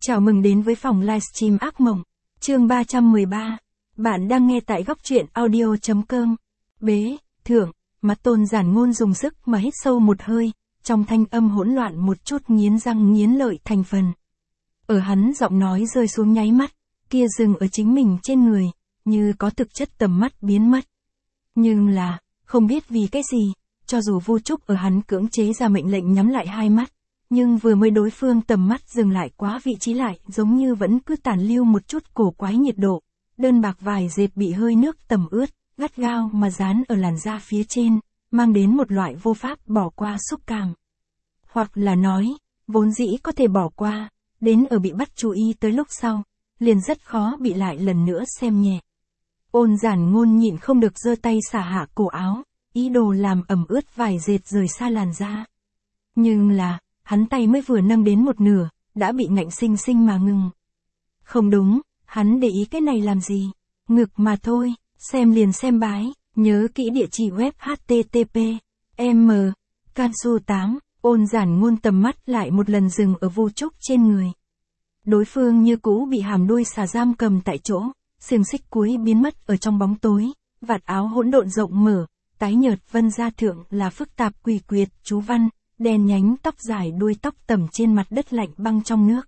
Chào mừng đến với phòng livestream ác mộng, chương 313. Bạn đang nghe tại góc truyện audio.com. Bế, thượng, mặt Tôn Giản Ngôn dùng sức mà hít sâu một hơi, trong thanh âm hỗn loạn một chút nghiến răng nghiến lợi thành phần. Ở hắn giọng nói rơi xuống nháy mắt, kia dừng ở chính mình trên người, như có thực chất tầm mắt biến mất. Nhưng là, không biết vì cái gì, cho dù Vu Trúc ở hắn cưỡng chế ra mệnh lệnh nhắm lại hai mắt, nhưng vừa mới đối phương tầm mắt dừng lại quá vị trí lại giống như vẫn cứ tàn lưu một chút cổ quái nhiệt độ, đơn bạc vải dệt bị hơi nước tẩm ướt, gắt gao mà dán ở làn da phía trên, mang đến một loại vô pháp bỏ qua xúc cảm. Hoặc là nói, vốn dĩ có thể bỏ qua, đến ở bị bắt chú ý tới lúc sau, liền rất khó bị lại lần nữa xem nhẹ. Ôn Giản Ngôn nhịn không được giơ tay xả hạ cổ áo, ý đồ làm ẩm ướt vải dệt rời xa làn da. Nhưng là, hắn tay mới vừa nâng đến một nửa, đã bị ngạnh sinh sinh mà ngừng. Không đúng, hắn để ý cái này làm gì? Ngực mà thôi, xem liền xem bái, nhớ kỹ địa chỉ web http m Cansu 8, Ôn Giản Ngôn tầm mắt lại một lần dừng ở Vu Trúc trên người. Đối phương như cũ bị hàm đuôi xà giam cầm tại chỗ, xiềng xích cuối biến mất ở trong bóng tối, vạt áo hỗn độn rộng mở, tái nhợt vân da thượng là phức tạp quỷ quyệt chú văn, đen nhánh tóc dài đuôi tóc tẩm trên mặt đất lạnh băng trong nước.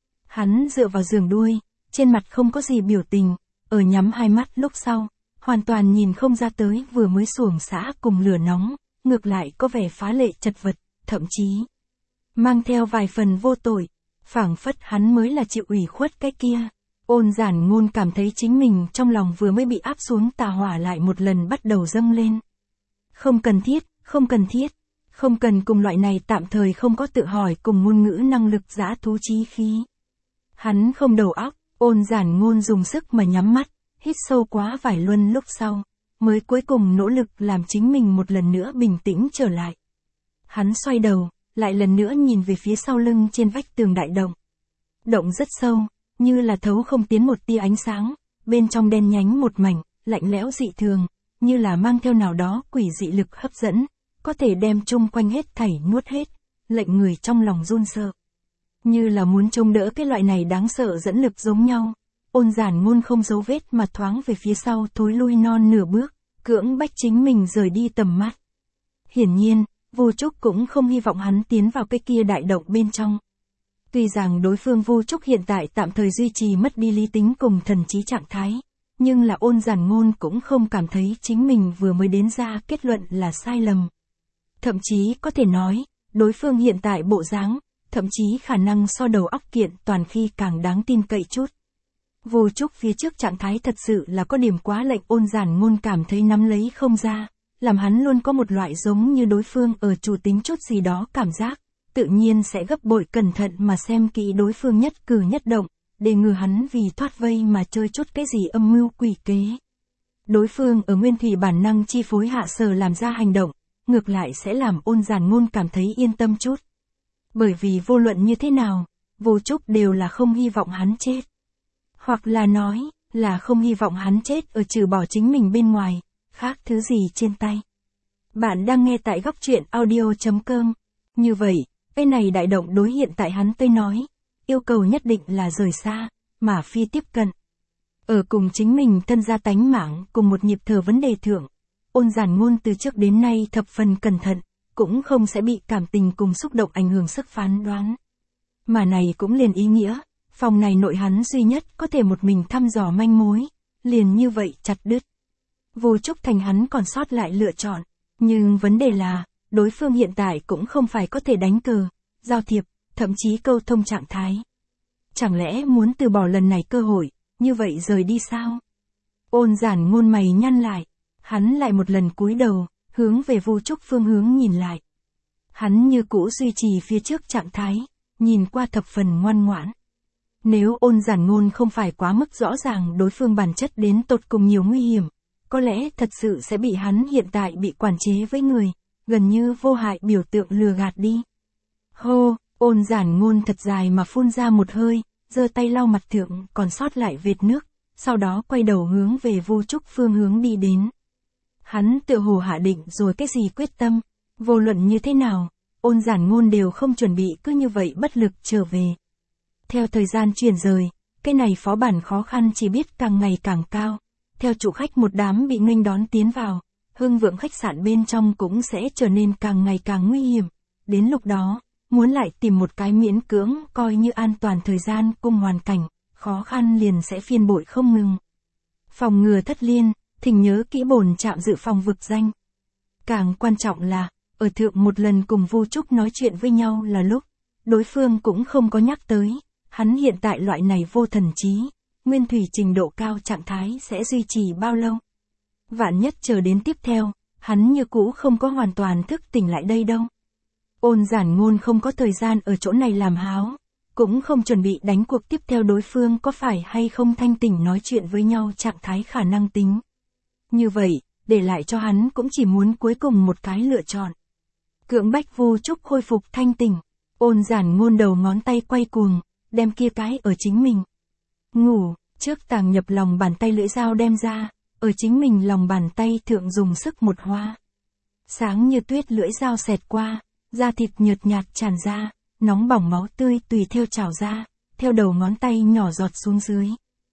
Hắn dựa vào giường đuôi, trên mặt không có gì biểu tình, ở nhắm hai mắt lúc sau, hoàn toàn nhìn không ra tới vừa mới xuồng xã cùng lửa nóng, ngược lại có vẻ phá lệ chật vật, thậm chí mang theo vài phần vô tội, phảng phất hắn mới là chịu ủy khuất cái kia. Ôn Giản Ngôn cảm thấy chính mình trong lòng vừa mới bị áp xuống tà hỏa lại một lần bắt đầu dâng lên. Không cần thiết, không cần thiết. Không cần cùng loại này tạm thời không có tự hỏi cùng ngôn ngữ năng lực dã thú chí khí. Hắn không đầu óc, Ôn Giản Ngôn dùng sức mà nhắm mắt, hít sâu quá vài luân lúc sau, mới cuối cùng nỗ lực làm chính mình một lần nữa bình tĩnh trở lại. Hắn xoay đầu, lại lần nữa nhìn về phía sau lưng trên vách tường đại động. Động rất sâu, như là thấu không tiến một tia ánh sáng, bên trong đen nhánh một mảnh, lạnh lẽo dị thường, như là mang theo nào đó quỷ dị lực hấp dẫn, có thể đem chung quanh hết thảy nuốt hết, lệnh người trong lòng run sợ. Như là muốn trông đỡ cái loại này đáng sợ dẫn lực giống nhau, Ôn Giản Ngôn không giấu vết mà thoáng về phía sau thối lui non nửa bước, cưỡng bách chính mình rời đi tầm mắt. Hiển nhiên, Vu Trúc cũng không hy vọng hắn tiến vào cái kia đại động bên trong. Tuy rằng đối phương Vu Trúc hiện tại tạm thời duy trì mất đi lý tính cùng thần trí trạng thái, nhưng là Ôn Giản Ngôn cũng không cảm thấy chính mình vừa mới đến ra kết luận là sai lầm. Thậm chí có thể nói, đối phương hiện tại bộ dáng, thậm chí khả năng so đầu óc kiện toàn khi càng đáng tin cậy chút. Vu Trúc phía trước trạng thái thật sự là có điểm quá lệnh Ôn Giản Ngôn cảm thấy nắm lấy không ra, làm hắn luôn có một loại giống như đối phương ở chủ tính chút gì đó cảm giác, tự nhiên sẽ gấp bội cẩn thận mà xem kỹ đối phương nhất cử nhất động, để ngừa hắn vì thoát vây mà chơi chút cái gì âm mưu quỷ kế. Đối phương ở nguyên thủy bản năng chi phối hạ sở làm ra hành động, ngược lại sẽ làm Ôn Giản Ngôn cảm thấy yên tâm chút. Bởi vì vô luận như thế nào, Vu Trúc đều là không hy vọng hắn chết. Hoặc là nói, là không hy vọng hắn chết ở trừ bỏ chính mình bên ngoài, khác thứ gì trên tay. Bạn đang nghe tại góc truyện audio.com. Như vậy, cái này đại động đối hiện tại hắn tới nói, yêu cầu nhất định là rời xa, mà phi tiếp cận. Ở cùng chính mình thân gia tánh mạng cùng một nhịp thở vấn đề thượng. Ôn Giản Ngôn từ trước đến nay thập phần cẩn thận, cũng không sẽ bị cảm tình cùng xúc động ảnh hưởng sức phán đoán. Mà này cũng liền ý nghĩa, phòng này nội hắn duy nhất có thể một mình thăm dò manh mối, liền như vậy chặt đứt. Vu Trúc thành hắn còn sót lại lựa chọn, nhưng vấn đề là, đối phương hiện tại cũng không phải có thể đánh cờ, giao thiệp, thậm chí câu thông trạng thái. Chẳng lẽ muốn từ bỏ lần này cơ hội, như vậy rời đi sao? Ôn Giản Ngôn mày nhăn lại. Hắn lại một lần cúi đầu, hướng về Vu Trúc phương hướng nhìn lại. Hắn như cũ duy trì phía trước trạng thái, nhìn qua thập phần ngoan ngoãn. Nếu Ôn Giản Ngôn không phải quá mức rõ ràng đối phương bản chất đến tột cùng nhiều nguy hiểm, có lẽ thật sự sẽ bị hắn hiện tại bị quản chế với người, gần như vô hại biểu tượng lừa gạt đi. Hô, Ôn Giản Ngôn thật dài mà phun ra một hơi, giơ tay lau mặt thượng còn sót lại vệt nước, sau đó quay đầu hướng về Vu Trúc phương hướng đi đến. Hắn tựa hồ hạ định rồi cái gì quyết tâm, vô luận như thế nào, Ôn Giản Ngôn đều không chuẩn bị cứ như vậy bất lực trở về. Theo thời gian chuyển rời, cái này phó bản khó khăn chỉ biết càng ngày càng cao. Theo chủ khách một đám bị nghênh đón tiến vào, hưng vượng khách sạn bên trong cũng sẽ trở nên càng ngày càng nguy hiểm. Đến lúc đó, muốn lại tìm một cái miễn cưỡng coi như an toàn thời gian cùng hoàn cảnh, khó khăn liền sẽ phiên bội không ngừng. Phòng ngừa thất liên, thỉnh nhớ kỹ bổn trạm dự phòng vực danh. Càng quan trọng là, ở thượng một lần cùng Vu Trúc nói chuyện với nhau là lúc, đối phương cũng không có nhắc tới, hắn hiện tại loại này vô thần trí, nguyên thủy trình độ cao trạng thái sẽ duy trì bao lâu. Vạn nhất chờ đến tiếp theo, hắn như cũ không có hoàn toàn thức tỉnh lại đây đâu. Ôn Giản Ngôn không có thời gian ở chỗ này làm háo, cũng không chuẩn bị đánh cuộc tiếp theo đối phương có phải hay không thanh tỉnh nói chuyện với nhau trạng thái khả năng tính. Như vậy, để lại cho hắn cũng chỉ muốn cuối cùng một cái lựa chọn. Cưỡng bách Vu Trúc khôi phục thanh tỉnh, Ôn Giản Ngôn đầu ngón tay quay cuồng, đem kia cái ở chính mình. Ngủ, trước tàng nhập lòng bàn tay lưỡi dao đem ra, ở chính mình lòng bàn tay thượng dùng sức một hoa. Sáng như tuyết lưỡi dao xẹt qua, da thịt nhợt nhạt tràn ra, nóng bỏng máu tươi tùy theo trào ra, theo đầu ngón tay nhỏ giọt xuống dưới.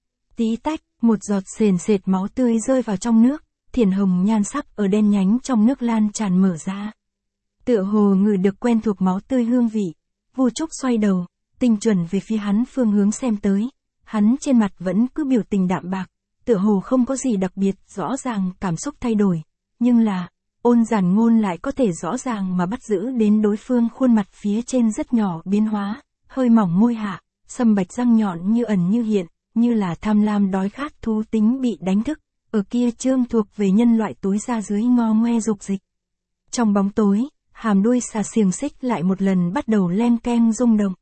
Tí tách, một giọt sền sệt máu tươi rơi vào trong nước, thiển hồng nhan sắc ở đen nhánh trong nước lan tràn mở ra. Tựa hồ ngửi được quen thuộc máu tươi hương vị, Vu Trúc xoay đầu, tinh chuẩn về phía hắn phương hướng xem tới, hắn trên mặt vẫn cứ biểu tình đạm bạc, tựa hồ không có gì đặc biệt, rõ ràng cảm xúc thay đổi, nhưng là, Ôn Giản Ngôn lại có thể rõ ràng mà bắt giữ đến đối phương khuôn mặt phía trên rất nhỏ biến hóa, hơi mỏng môi hạ, sâm bạch răng nhọn như ẩn như hiện, như là tham lam đói khát thú tính bị đánh thức, ở kia trương thuộc về nhân loại túi ra dưới ngo ngoe dục dịch. Trong bóng tối, hàm đuôi xà xiềng xích lại một lần bắt đầu len keng rung động.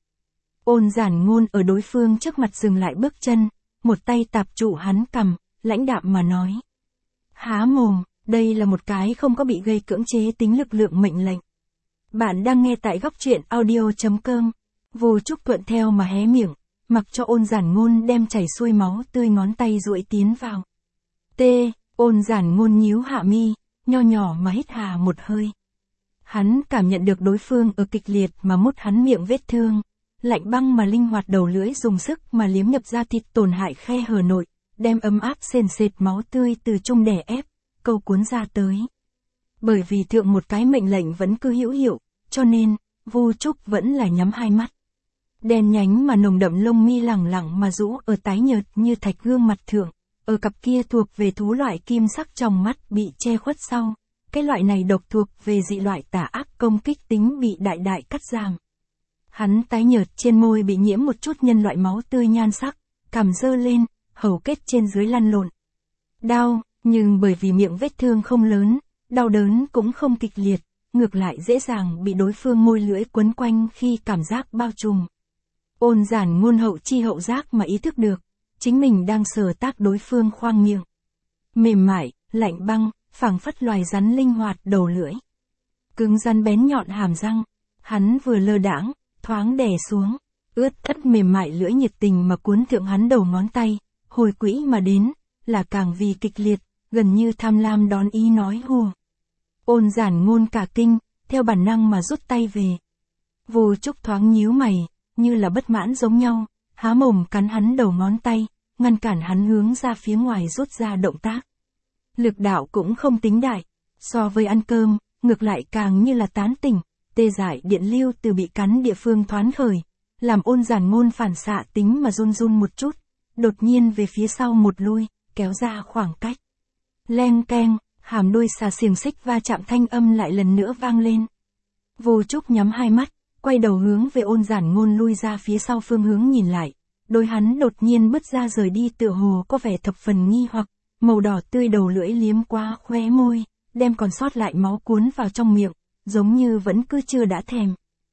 Ôn Giản Ngôn ở đối phương trước mặt dừng lại bước chân, một tay tạp trụ hắn cằm, lãnh đạm mà nói. Há mồm, đây là một cái không có bị gây cưỡng chế tính lực lượng mệnh lệnh. Bạn đang nghe tại góc truyện audio.com. Vu Trúc thuận theo mà hé miệng, mặc cho Ôn Giản Ngôn đem chảy xuôi máu tươi ngón tay duỗi tiến vào. Ôn Giản Ngôn nhíu hạ mi, nho nhỏ mà hít hà một hơi. Hắn cảm nhận được đối phương ở kịch liệt mà mút hắn miệng vết thương, lạnh băng mà linh hoạt đầu lưỡi dùng sức mà liếm nhập da thịt tổn hại khe hở nội, đem ấm áp sền sệt máu tươi từ trung đè ép, câu cuốn ra tới. Bởi vì thượng một cái mệnh lệnh vẫn cứ hữu hiệu, cho nên, Vu Trúc vẫn là nhắm hai mắt. Đen nhánh mà nồng đậm lông mi lẳng lặng mà rũ ở tái nhợt như thạch gương mặt thượng, ở cặp kia thuộc về thú loại kim sắc trong mắt bị che khuất sau, cái loại này độc thuộc về dị loại tà ác công kích tính bị đại đại cắt giảm. Hắn tái nhợt trên môi bị nhiễm một chút nhân loại máu tươi nhan sắc, cằm dơ lên, hầu kết trên dưới lăn lộn. Đau, nhưng bởi vì miệng vết thương không lớn, đau đớn cũng không kịch liệt, ngược lại dễ dàng bị đối phương môi lưỡi quấn quanh khi cảm giác bao trùm. Ôn Giản Ngôn hậu chi hậu giác mà ý thức được, chính mình đang sờ tác đối phương khoang miệng. Mềm mại, lạnh băng, phảng phất loài rắn linh hoạt đầu lưỡi. Cứng rắn bén nhọn hàm răng, hắn vừa lơ đãng, thoáng đè xuống, ướt ất mềm mại lưỡi nhiệt tình mà cuốn thượng hắn đầu ngón tay, hồi quỹ mà đến, là càng vì kịch liệt, gần như tham lam đón ý nói hùa. Ôn Giản Ngôn cả kinh, theo bản năng mà rút tay về. Vu Trúc thoáng nhíu mày, như là bất mãn giống nhau, há mồm cắn hắn đầu ngón tay, ngăn cản hắn hướng ra phía ngoài rút ra động tác. Lực đạo cũng không tính đại, so với ăn cơm, ngược lại càng như là tán tỉnh, tê dại điện lưu từ bị cắn địa phương thoán khởi, làm Ôn Giản Ngôn phản xạ tính mà run run một chút, đột nhiên về phía sau một lui, kéo ra khoảng cách. Leng keng, hàm đuôi xà xiềng xích va chạm thanh âm lại lần nữa vang lên. Vu Trúc nhắm hai mắt, quay đầu hướng về Ôn Giản Ngôn lui ra phía sau phương hướng nhìn lại, đôi hắn đột nhiên bứt ra rời đi tựa hồ có vẻ thập phần nghi hoặc, màu đỏ tươi đầu lưỡi liếm qua khóe môi, đem còn sót lại máu cuốn vào trong miệng, giống như vẫn cứ chưa đã thèm.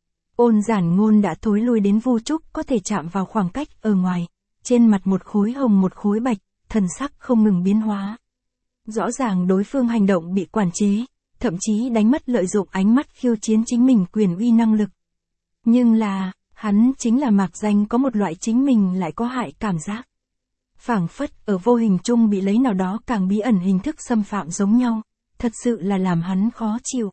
Ôn Giản Ngôn đã thối lui đến Vu Trúc có thể chạm vào khoảng cách ở ngoài, trên mặt một khối hồng một khối bạch, thần sắc không ngừng biến hóa. Rõ ràng đối phương hành động bị quản chế, thậm chí đánh mất lợi dụng ánh mắt khiêu chiến chính mình quyền uy năng lực. Nhưng là, hắn chính là mạc danh có một loại chính mình lại có hại cảm giác. Phảng phất ở vô hình chung bị lấy nào đó càng bí ẩn hình thức xâm phạm giống nhau, thật sự là làm hắn khó chịu.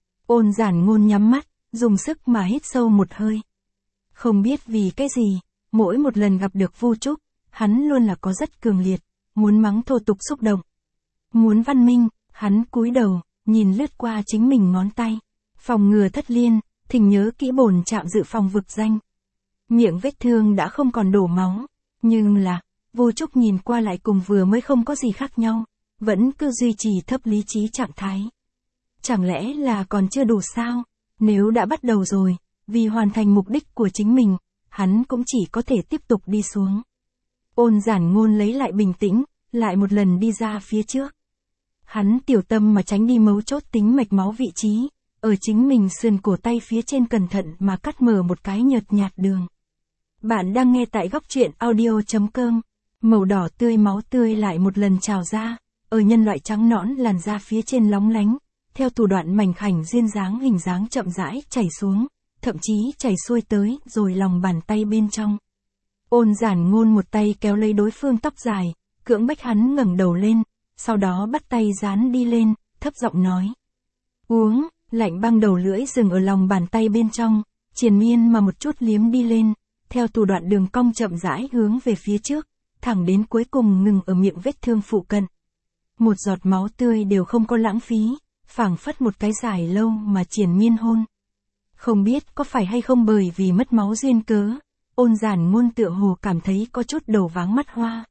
Ôn Giản Ngôn nhắm mắt, dùng sức mà hít sâu một hơi. Không biết vì cái gì, Mỗi một lần gặp được Vu Trúc, hắn luôn là có rất cường liệt, muốn mắng thô tục xúc động. Muốn văn minh, hắn cúi đầu, nhìn lướt qua chính mình ngón tay. Phòng ngừa thất liên, thỉnh nhớ kỹ bổn trạm dự phòng vực danh. Miệng vết thương đã không còn đổ máu, nhưng là, Vu Trúc nhìn qua lại cùng vừa mới không có gì khác nhau, vẫn cứ duy trì thấp lý trí trạng thái. Chẳng lẽ là còn chưa đủ sao? Nếu đã bắt đầu rồi, vì hoàn thành mục đích của chính mình, hắn cũng chỉ có thể tiếp tục đi xuống. Ôn Giản Ngôn lấy lại bình tĩnh, lại một lần đi ra phía trước. Hắn tiểu tâm mà tránh đi mấu chốt tính mạch máu vị trí, ở chính mình sườn cổ tay phía trên cẩn thận mà cắt mở một cái nhợt nhạt đường. Bạn đang nghe tại góc truyện audio.com. Màu đỏ tươi máu tươi lại một lần trào ra, ở nhân loại trắng nõn làn da phía trên lóng lánh, theo thủ đoạn mảnh khảnh duyên dáng hình dáng chậm rãi chảy xuống, thậm chí chảy xuôi tới rồi lòng bàn tay bên trong. Ôn Giản Ngôn một tay kéo lấy đối phương tóc dài, cưỡng bách hắn ngẩng đầu lên, sau đó bắt tay dán đi lên, thấp giọng nói. Uống, lạnh băng đầu lưỡi dừng ở lòng bàn tay bên trong, triền miên mà một chút liếm đi lên, theo thủ đoạn đường cong chậm rãi hướng về phía trước, thẳng đến cuối cùng ngừng ở miệng vết thương phụ cận. Một giọt máu tươi đều không có lãng phí, phảng phất một cái dài lâu mà triền miên hôn. Không biết có phải hay không bởi vì mất máu duyên cớ, Ôn Giản Ngôn tựa hồ cảm thấy có chút đầu váng mắt hoa.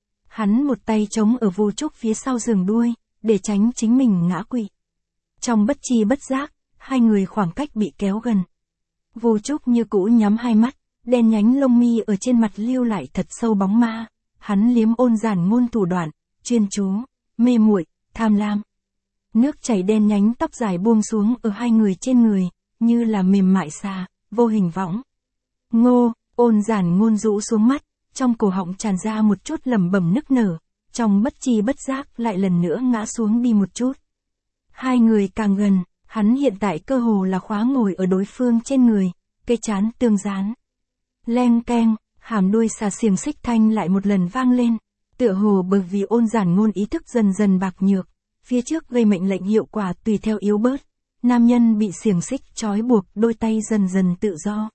Hắn một tay chống ở Vu Trúc phía sau giường đuôi, để tránh chính mình ngã quỵ. Trong bất chi bất giác, hai người khoảng cách bị kéo gần. Vu Trúc như cũ nhắm hai mắt, đen nhánh lông mi ở trên mặt lưu lại thật sâu bóng ma. Hắn liếm Ôn Giản Ngôn thủ đoạn, chuyên chú, mê muội, tham lam. Nước chảy đen nhánh tóc dài buông xuống ở hai người trên người, như là mềm mại xà, vô hình võng. Ngô, Ôn Giản Ngôn rũ xuống mắt, trong cổ họng tràn ra một chút lẩm bẩm nức nở, trong bất chi bất giác lại lần nữa ngã xuống đi một chút. Hai người càng gần, hắn hiện tại cơ hồ là khóa ngồi ở đối phương trên người, cây trán tương dán. Leng keng, hàm đuôi xà xiềng xích thanh lại một lần vang lên, tựa hồ bởi vì Ôn Giản Ngôn ý thức dần dần bạc nhược, phía trước gây mệnh lệnh hiệu quả tùy theo yếu bớt, nam nhân bị xiềng xích trói buộc, đôi tay dần dần tự do.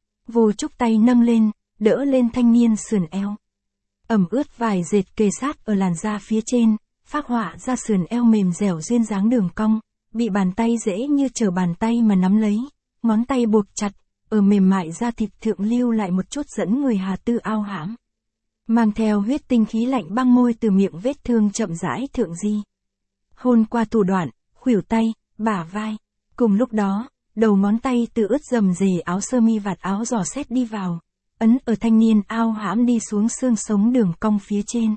Vu Trúc tay nâng lên, đỡ lên thanh niên sườn eo. Ẩm ướt vài dệt kề sát ở làn da phía trên, phác họa ra sườn eo mềm dẻo duyên dáng đường cong, bị bàn tay dễ như trở bàn tay mà nắm lấy, ngón tay buộc chặt, ở mềm mại da thịt thượng lưu lại một chút dẫn người hà tư ao hãm. Mang theo huyết tinh khí lạnh băng môi từ miệng vết thương chậm rãi thượng di. Hôn qua thủ đoạn, khuỷu tay, bả vai. Cùng lúc đó, đầu ngón tay từ ướt rầm rề áo sơ mi vạt áo dò xét đi vào, ấn ở thanh niên ao hãm đi xuống xương sống đường cong phía trên.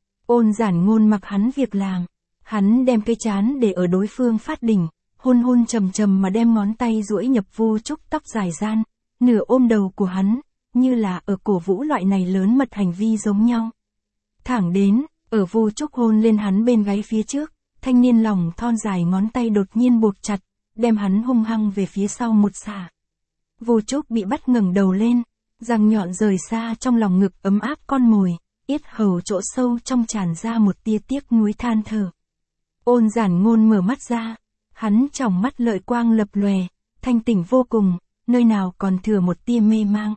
Ôn Giản Ngôn mặc hắn việc làm, hắn đem cái trán để ở đối phương phát đỉnh, hôn hôn trầm trầm mà đem ngón tay duỗi nhập Vu Trúc tóc dài gian, nửa ôm đầu của hắn, như là ở cổ vũ loại này lớn mật hành vi giống nhau. Thẳng đến, ở Vu Trúc hôn lên hắn bên gáy phía trước, thanh niên lòng thon dài ngón tay đột nhiên buộc chặt, đem hắn hung hăng về phía sau một xả. Vu Trúc bị bắt ngẩng đầu lên, răng nhọn rời xa trong lòng ngực ấm áp con mồi, yết hầu chỗ sâu trong tràn ra một tia tiếc nuối than thở. Ôn Giản Ngôn mở mắt ra, hắn trong mắt lợi quang lập lòe, thanh tỉnh vô cùng, nơi nào còn thừa một tia mê mang.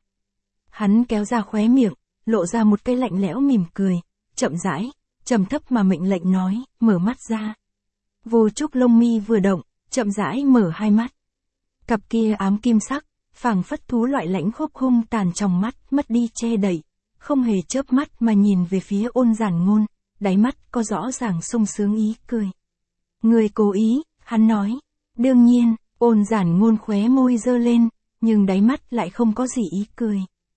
Hắn kéo ra khóe miệng, lộ ra một cái lạnh lẽo mỉm cười, chậm rãi, trầm thấp mà mệnh lệnh nói, mở mắt ra. Vu Trúc lông mi vừa động, chậm rãi mở hai mắt. Cặp kia ám kim sắc, phảng phất thú loại lãnh khốc hung tàn trong mắt mất đi che đậy, không hề chớp mắt mà nhìn về phía Ôn Giản Ngôn, đáy mắt có rõ ràng sung sướng ý cười. Người cố ý, hắn nói. Đương nhiên, Ôn Giản Ngôn khóe môi giơ lên, nhưng đáy mắt lại không có gì ý cười.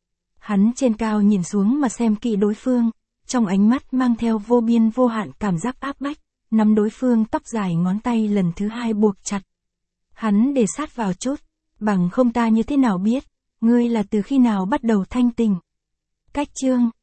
Hắn trên cao nhìn xuống mà xem kỹ đối phương, trong ánh mắt mang theo vô biên vô hạn cảm giác áp bách, nắm đối phương tóc dài ngón tay lần thứ hai buộc chặt. Hắn để sát vào chút, bằng không ta như thế nào biết, ngươi là từ khi nào bắt đầu thanh tình. Cách chương